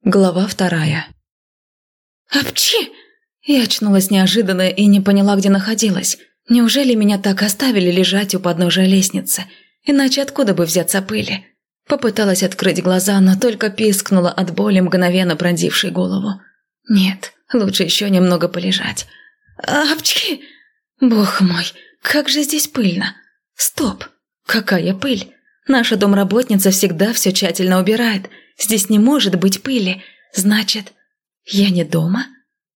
Глава 2. «Апчи!» Я очнулась неожиданно и не поняла, где находилась. Неужели меня так оставили лежать у подножия лестницы? Иначе откуда бы взяться пыли? Попыталась открыть глаза, но только пискнула от боли, мгновенно пронзившей голову. Нет, лучше еще немного полежать. «Апчи!» Бог мой, как же здесь пыльно! Стоп! Какая пыль? Наша домработница всегда все тщательно убирает. Здесь не может быть пыли. Значит, я не дома?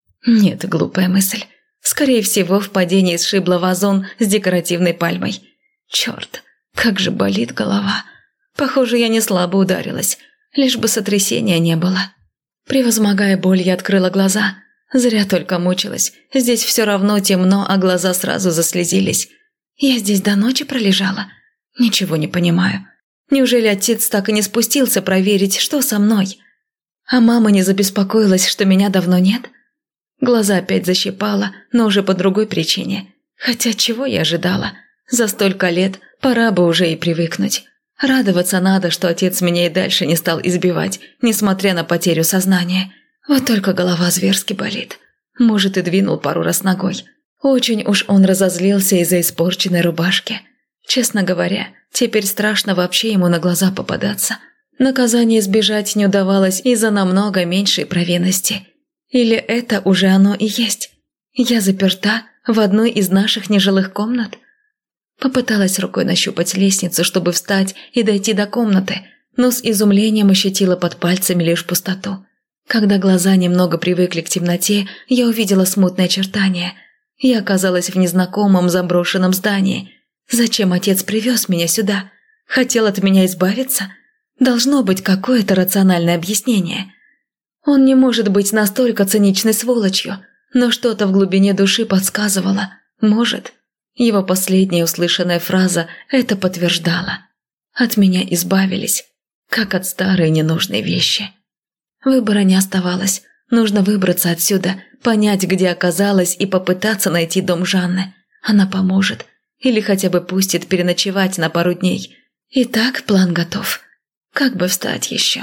Нет, глупая мысль. Скорее всего, в падении сшибла вазон с декоративной пальмой. Черт, как же болит голова. Похоже, я не слабо ударилась. Лишь бы сотрясения не было. Превозмогая боль, я открыла глаза. Зря только мучилась. Здесь все равно темно, а глаза сразу заслезились. Я здесь до ночи пролежала? Ничего не понимаю. Неужели отец так и не спустился проверить, что со мной? А мама не забеспокоилась, что меня давно нет? Глаза опять защипала, но уже по другой причине. Хотя чего я ожидала? За столько лет пора бы уже и привыкнуть. Радоваться надо, что отец меня и дальше не стал избивать, несмотря на потерю сознания. Вот только голова зверски болит. Может, и двинул пару раз ногой. Очень уж он разозлился из-за испорченной рубашки. Честно говоря, теперь страшно вообще ему на глаза попадаться. Наказание избежать не удавалось из-за намного меньшей провинности. Или это уже оно и есть? Я заперта в одной из наших нежилых комнат? Попыталась рукой нащупать лестницу, чтобы встать и дойти до комнаты, но с изумлением ощутила под пальцами лишь пустоту. Когда глаза немного привыкли к темноте, я увидела смутное очертание. Я оказалась в незнакомом заброшенном здании. Зачем отец привез меня сюда? Хотел от меня избавиться? Должно быть какое-то рациональное объяснение. Он не может быть настолько циничной сволочью, но что-то в глубине души подсказывало. Может. Его последняя услышанная фраза это подтверждала. От меня избавились, как от старой ненужной вещи. Выбора не оставалось. Нужно выбраться отсюда, понять, где оказалась, и попытаться найти дом Жанны. Она поможет. Или хотя бы пустит переночевать на пару дней. Итак, план готов. Как бы встать еще?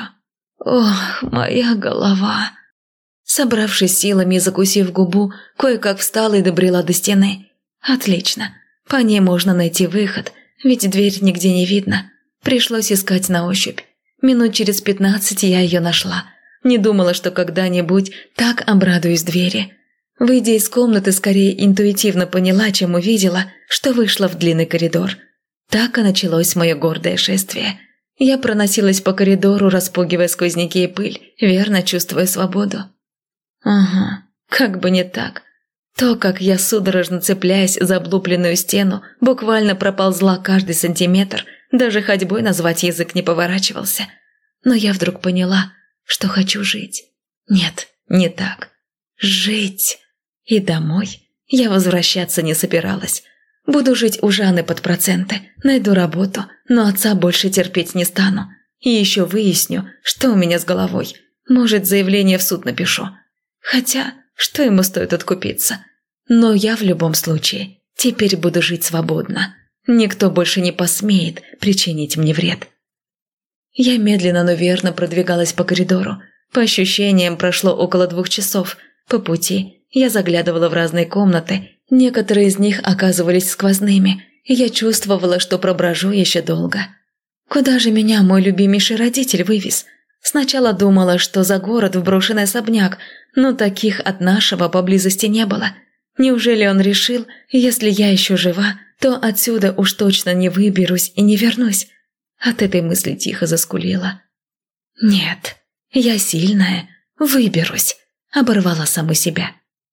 Ох, моя голова. Собравшись силами и закусив губу, кое-как встала и добрела до стены. Отлично. По ней можно найти выход, ведь дверь нигде не видно. Пришлось искать на ощупь. Минут через 15 я ее нашла. Не думала, что когда-нибудь так обрадуюсь двери. Выйдя из комнаты, скорее интуитивно поняла, чем увидела, что вышла в длинный коридор. Так и началось мое гордое шествие. Я проносилась по коридору, распугивая сквозняки и пыль, верно чувствуя свободу. Ага, как бы не так. То, как я, судорожно цепляясь за облупленную стену, буквально проползла каждый сантиметр, даже ходьбой назвать язык не поворачивался. Но я вдруг поняла, что хочу жить. Нет, не так. Жить. И домой я возвращаться не собиралась. Буду жить у Жанны под проценты, найду работу, но отца больше терпеть не стану. И еще выясню, что у меня с головой. Может, заявление в суд напишу. Хотя, что ему стоит откупиться? Но я в любом случае теперь буду жить свободно. Никто больше не посмеет причинить мне вред. Я медленно, но верно продвигалась по коридору. По ощущениям, прошло около 2 часов. По пути я заглядывала в разные комнаты. Некоторые из них оказывались сквозными, и я чувствовала, что проброжу еще долго. Куда же меня мой любимейший родитель вывез? Сначала думала, что за город в брошенный особняк, но таких от нашего поблизости не было. Неужели он решил, если я еще жива, то отсюда уж точно не выберусь и не вернусь? От этой мысли тихо заскулила. «Нет, я сильная, выберусь», – оборвала саму себя.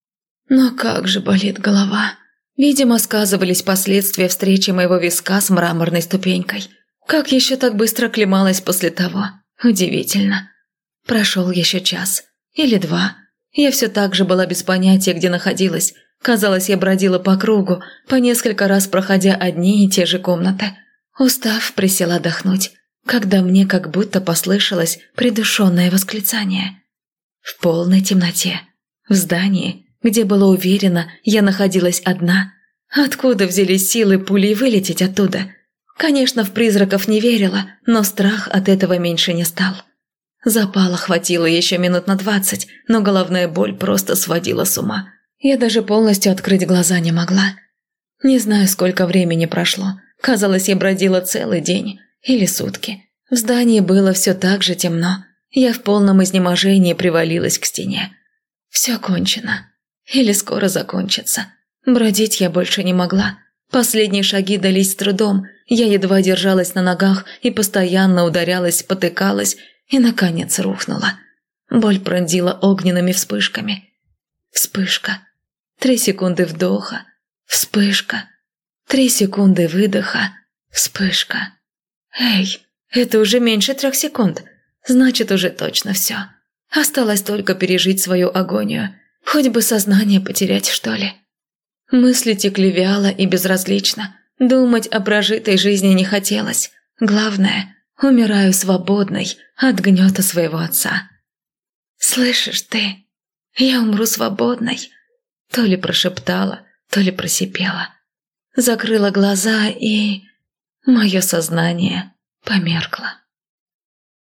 Но как же болит голова. Видимо, сказывались последствия встречи моего виска с мраморной ступенькой. Как еще так быстро оклемалась после того? Удивительно. Прошел еще час. Или 2. Я все так же была без понятия, где находилась. Казалось, я бродила по кругу, по несколько раз проходя одни и те же комнаты. Устав, присела отдохнуть, когда мне как будто послышалось придушенное восклицание. В полной темноте, в здании, где было уверено, я находилась одна. Откуда взялись силы пулей вылететь оттуда? Конечно, в призраков не верила, но страх от этого меньше не стал. Запала хватило еще минут на 20, но головная боль просто сводила с ума. Я даже полностью открыть глаза не могла. Не знаю, сколько времени прошло. Казалось, я бродила целый день или сутки. В здании было все так же темно. Я в полном изнеможении привалилась к стене. Все кончено. Или скоро закончится. Бродить я больше не могла. Последние шаги дались с трудом. Я едва держалась на ногах и постоянно ударялась, потыкалась и, наконец, рухнула. Боль пронзила огненными вспышками. Вспышка. 3 секунды вдоха. Вспышка. 3 секунды выдоха. Вспышка. Эй, это уже меньше 3 секунд. Значит, уже точно все. Осталось только пережить свою агонию. Хоть бы сознание потерять, что ли. Мысли текли вяло и безразлично. Думать о прожитой жизни не хотелось. Главное, умираю свободной от гнета своего отца. «Слышишь ты? Я умру свободной», – то ли прошептала, то ли просипела. Закрыла глаза, и мое сознание померкло.